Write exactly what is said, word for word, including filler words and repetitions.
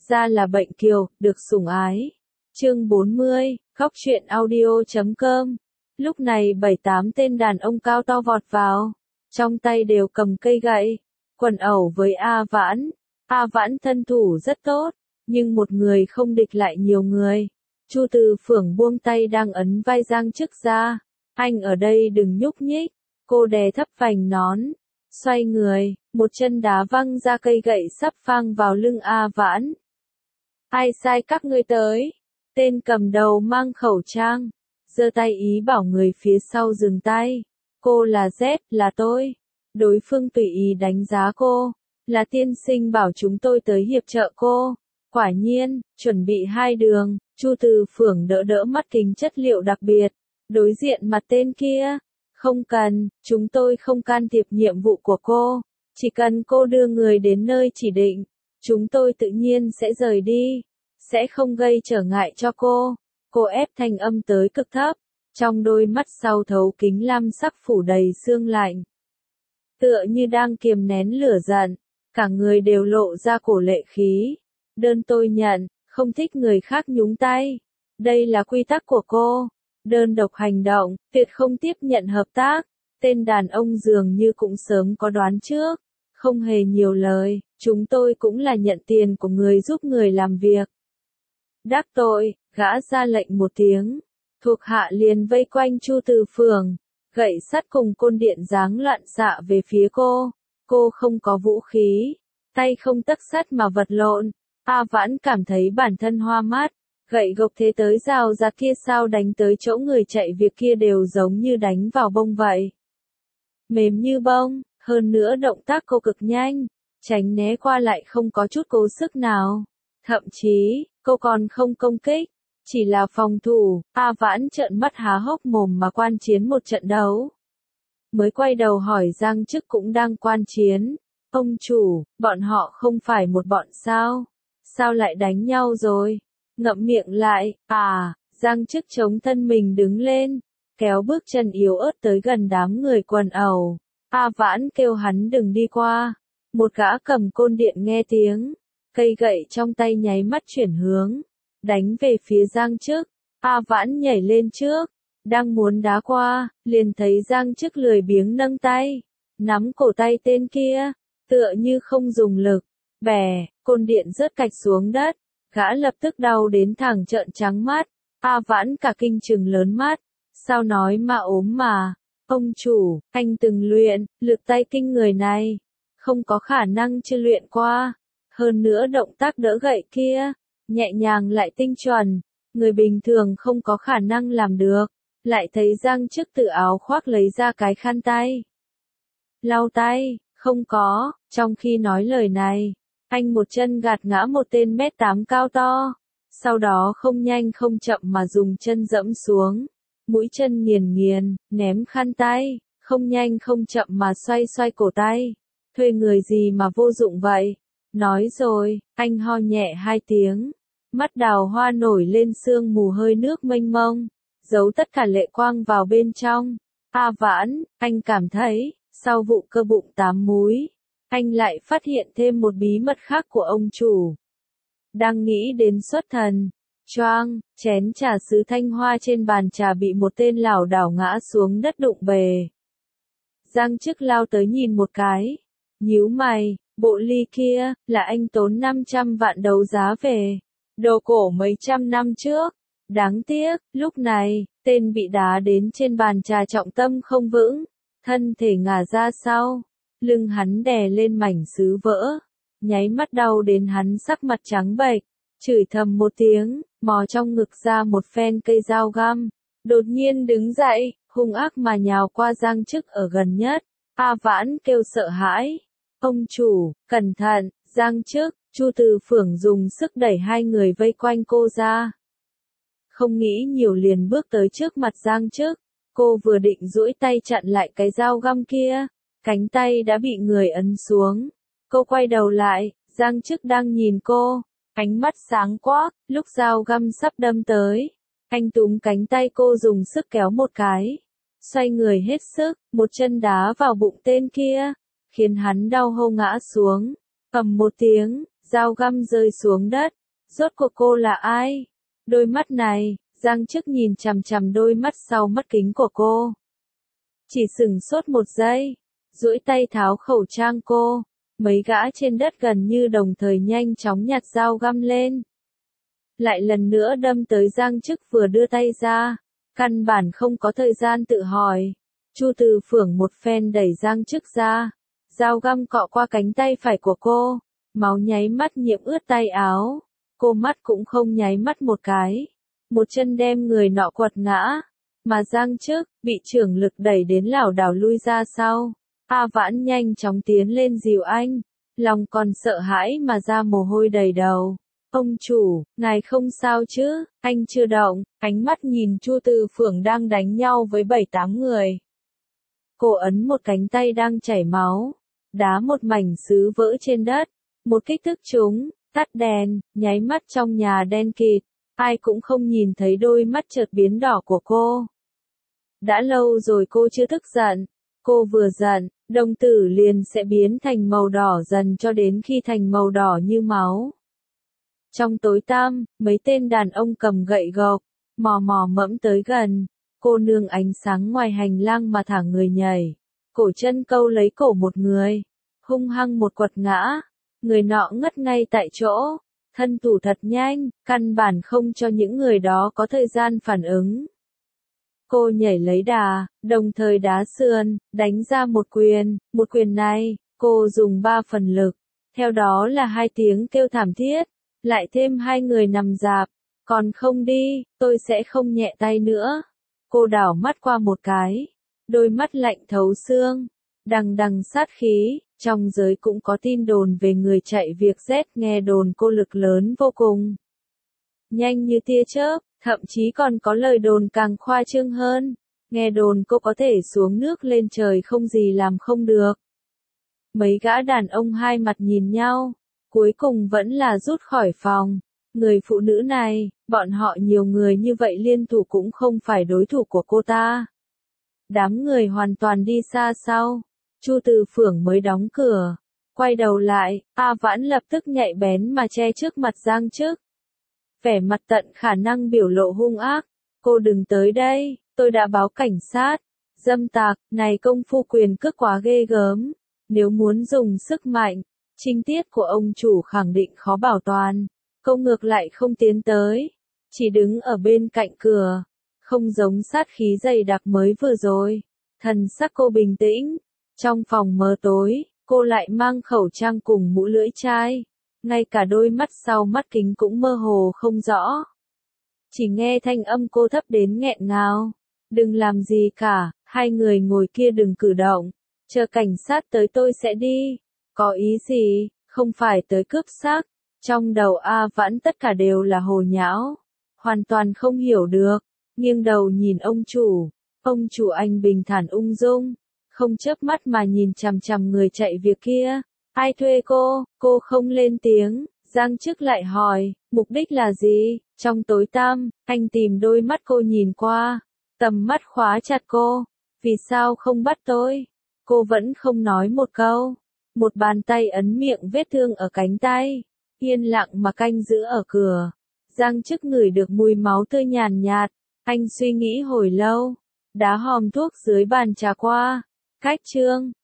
ra là bệnh kiều, được sủng ái. Chương bốn mươi, Góc truyện audio chấm com. Lúc này bảy tám tên đàn ông cao to vọt vào, trong tay đều cầm cây gậy, quần ẩu với A Vãn. A Vãn thân thủ rất tốt, nhưng một người không địch lại nhiều người. Chu Từ Phượng buông tay đang ấn vai Giang Chức ra, anh ở đây đừng nhúc nhích. Cô đè thấp vành nón, xoay người, một chân đá văng ra cây gậy sắp phang vào lưng A Vãn. Ai sai các ngươi tới? Tên cầm đầu mang khẩu trang, giơ tay ý bảo người phía sau dừng tay. Cô là Z, là tôi. Đối phương tùy ý đánh giá cô, là tiên sinh bảo chúng tôi tới hiệp trợ cô. Quả nhiên, chuẩn bị hai đường. Chu Từ Phượng đỡ đỡ mắt kính chất liệu đặc biệt, đối diện mặt tên kia. Không cần, chúng tôi không can thiệp nhiệm vụ của cô. Chỉ cần cô đưa người đến nơi chỉ định, chúng tôi tự nhiên sẽ rời đi, sẽ không gây trở ngại cho cô. Cô ép thanh âm tới cực thấp, trong đôi mắt sau thấu kính lam sắc phủ đầy sương lạnh. Tựa như đang kiềm nén lửa giận, cả người đều lộ ra cổ lệ khí. Đơn tôi nhận, không thích người khác nhúng tay. Đây là quy tắc của cô. Đơn độc hành động, tuyệt không tiếp nhận hợp tác. Tên đàn ông dường như cũng sớm có đoán trước. Không hề nhiều lời, chúng tôi cũng là nhận tiền của người giúp người làm việc. Đắc tội, gã ra lệnh một tiếng. Thuộc hạ liền vây quanh Chu Từ Phượng, gậy sắt cùng côn điện giáng loạn xạ về phía cô. Cô không có vũ khí, tay không tấc sắt mà vật lộn. A Vãn cảm thấy bản thân hoa mắt. Gậy gộc thế tới rào ra kia sao đánh tới chỗ người chạy việc kia đều giống như đánh vào bông vậy. Mềm như bông, hơn nữa động tác cô cực nhanh, tránh né qua lại không có chút cố sức nào. Thậm chí, cô còn không công kích, chỉ là phòng thủ. A Vãn trợn mắt há hốc mồm mà quan chiến một trận đấu. Mới quay đầu hỏi Giang Chức cũng đang quan chiến. Ông chủ, bọn họ không phải một bọn sao? Sao lại đánh nhau rồi? Ngậm miệng lại, à, Giang Chức chống thân mình đứng lên, kéo bước chân yếu ớt tới gần đám người quần ẩu. A Vãn kêu hắn đừng đi qua. Một gã cầm côn điện nghe tiếng, cây gậy trong tay nháy mắt chuyển hướng, đánh về phía Giang Chức. A Vãn nhảy lên trước, đang muốn đá qua, liền thấy Giang Chức lười biếng nâng tay, nắm cổ tay tên kia, tựa như không dùng lực, bè, côn điện rớt cạch xuống đất. Gã lập tức đau đến thẳng trợn trắng mắt. A Vãn cả kinh trừng lớn mắt. Sao nói mà ốm mà? Ông chủ, anh từng luyện, lực tay kinh người này. Không có khả năng chưa luyện qua. Hơn nữa động tác đỡ gậy kia, nhẹ nhàng lại tinh chuẩn. Người bình thường không có khả năng làm được. Lại thấy Giang Chức từ áo khoác lấy ra cái khăn tay. Lau tay, không có. Trong khi nói lời này, anh một chân gạt ngã một tên mét tám cao to, sau đó không nhanh không chậm mà dùng chân dẫm xuống, mũi chân nghiền nghiền, ném khăn tay, không nhanh không chậm mà xoay xoay cổ tay. Thuê người gì mà vô dụng vậy? Nói rồi, anh ho nhẹ hai tiếng, mắt đào hoa nổi lên sương mù hơi nước mênh mông, giấu tất cả lệ quang vào bên trong. A Vãn, anh cảm thấy, sau vụ cơ bụng tám múi, anh lại phát hiện thêm một bí mật khác của ông chủ. Đang nghĩ đến xuất thần, choang, chén trà sứ thanh hoa trên bàn trà bị một tên lảo đảo ngã xuống đất đụng bề. Giang Chức lao tới nhìn một cái, nhíu mày, bộ ly kia, là anh tốn năm trăm vạn đấu giá về, đồ cổ mấy trăm năm trước. Đáng tiếc, lúc này, tên bị đá đến trên bàn trà trọng tâm không vững, thân thể ngả ra sau. Lưng hắn đè lên mảnh sứ vỡ, nháy mắt đau đến hắn sắc mặt trắng bệch, chửi thầm một tiếng, mò trong ngực ra một phen cây dao găm, đột nhiên đứng dậy, hung ác mà nhào qua Giang Chức ở gần nhất. A Vãn kêu sợ hãi, ông chủ, cẩn thận. Giang Chức, Chu Từ Phượng dùng sức đẩy hai người vây quanh cô ra. Không nghĩ nhiều liền bước tới trước mặt Giang Chức, cô vừa định duỗi tay chặn lại cái dao găm kia. Cánh tay đã bị người ấn xuống. Cô quay đầu lại, Giang Chức đang nhìn cô, ánh mắt sáng quắc, lúc dao găm sắp đâm tới. Anh túm cánh tay cô dùng sức kéo một cái. Xoay người hết sức, một chân đá vào bụng tên kia, khiến hắn đau hô ngã xuống. Ầm một tiếng, dao găm rơi xuống đất, Rốt cuộc cô là ai? Đôi mắt này, Giang Chức nhìn chằm chằm đôi mắt sau mắt kính của cô. Chỉ sửng sốt một giây, duỗi tay tháo khẩu trang cô, mấy gã trên đất gần như đồng thời nhanh chóng nhặt dao găm lên. Lại lần nữa đâm tới Giang Chức vừa đưa tay ra, căn bản không có thời gian tự hỏi. Chu Từ Phượng một phen đẩy Giang Chức ra, dao găm cọ qua cánh tay phải của cô, máu nháy mắt nhiễm ướt tay áo, cô mắt cũng không nháy mắt một cái, một chân đem người nọ quật ngã, mà Giang Chức bị trưởng lực đẩy đến lảo đảo lui ra sau. A Vãn nhanh chóng tiến lên dìu anh, lòng còn sợ hãi mà ra mồ hôi đầy đầu. Ông chủ, ngài không sao chứ? Anh chưa động, ánh mắt nhìn Chu Từ Phượng đang đánh nhau với bảy tám người. Cô ấn một cánh tay đang chảy máu, đá một mảnh sứ vỡ trên đất, một kích thức chúng, tắt đèn, nháy mắt trong nhà đen kịt, ai cũng không nhìn thấy đôi mắt chợt biến đỏ của cô. Đã lâu rồi cô chưa tức giận, cô vừa giận, đồng tử liền sẽ biến thành màu đỏ dần cho đến khi thành màu đỏ như máu. Trong tối tăm, mấy tên đàn ông cầm gậy gộc, mò mò mẫm tới gần, cô nương ánh sáng ngoài hành lang mà thả người nhảy, cổ chân câu lấy cổ một người, hung hăng một quật ngã, người nọ ngất ngay tại chỗ, thân thủ thật nhanh, căn bản không cho những người đó có thời gian phản ứng. Cô nhảy lấy đà, đồng thời đá sườn, đánh ra một quyền, một quyền này, cô dùng ba phần lực, theo đó là hai tiếng kêu thảm thiết, lại thêm hai người nằm rạp, còn không đi, tôi sẽ không nhẹ tay nữa. Cô đảo mắt qua một cái, đôi mắt lạnh thấu xương, đằng đằng sát khí, trong giới cũng có tin đồn về người chạy việc Z, nghe đồn cô lực lớn vô cùng. Nhanh như tia chớp, thậm chí còn có lời đồn càng khoa trương hơn, nghe đồn cô có thể xuống nước lên trời không gì làm không được. Mấy gã đàn ông hai mặt nhìn nhau, cuối cùng vẫn là rút khỏi phòng. Người phụ nữ này, bọn họ nhiều người như vậy liên thủ cũng không phải đối thủ của cô ta. Đám người hoàn toàn đi xa sau, Chu Từ Phượng mới đóng cửa, quay đầu lại, A Vãn lập tức nhạy bén mà che trước mặt Giang Chức. Vẻ mặt tận khả năng biểu lộ hung ác, cô đừng tới đây, tôi đã báo cảnh sát. Dâm tặc, này công phu quyền cước quá ghê gớm, nếu muốn dùng sức mạnh, trinh tiết của ông chủ khẳng định khó bảo toàn. Cô ngược lại không tiến tới, chỉ đứng ở bên cạnh cửa, không giống sát khí dày đặc mới vừa rồi. Thần sắc cô bình tĩnh, trong phòng mờ tối, cô lại mang khẩu trang cùng mũ lưỡi chai, ngay cả đôi mắt sau mắt kính cũng mơ hồ không rõ. Chỉ nghe thanh âm cô thấp đến nghẹn ngào, đừng làm gì cả, hai người ngồi kia đừng cử động, chờ cảnh sát tới tôi sẽ đi. Có ý gì, không phải tới cướp xác. Trong đầu A Vãn tất cả đều là hồ nhão, hoàn toàn không hiểu được, nghiêng đầu nhìn ông chủ, ông chủ anh bình thản ung dung, không chớp mắt mà nhìn chằm chằm người chạy việc kia. Ai thuê cô? Cô không lên tiếng, Giang Chức lại hỏi, mục đích là gì? Trong tối tăm, anh tìm đôi mắt cô nhìn qua, tầm mắt khóa chặt cô, vì sao không bắt tôi? Cô vẫn không nói một câu, một bàn tay ấn miệng vết thương ở cánh tay. Yên lặng mà canh giữ ở cửa. Giang Chức ngửi được mùi máu tươi nhàn nhạt, anh suy nghĩ hồi lâu, đá hòm thuốc dưới bàn trà qua. Cách chương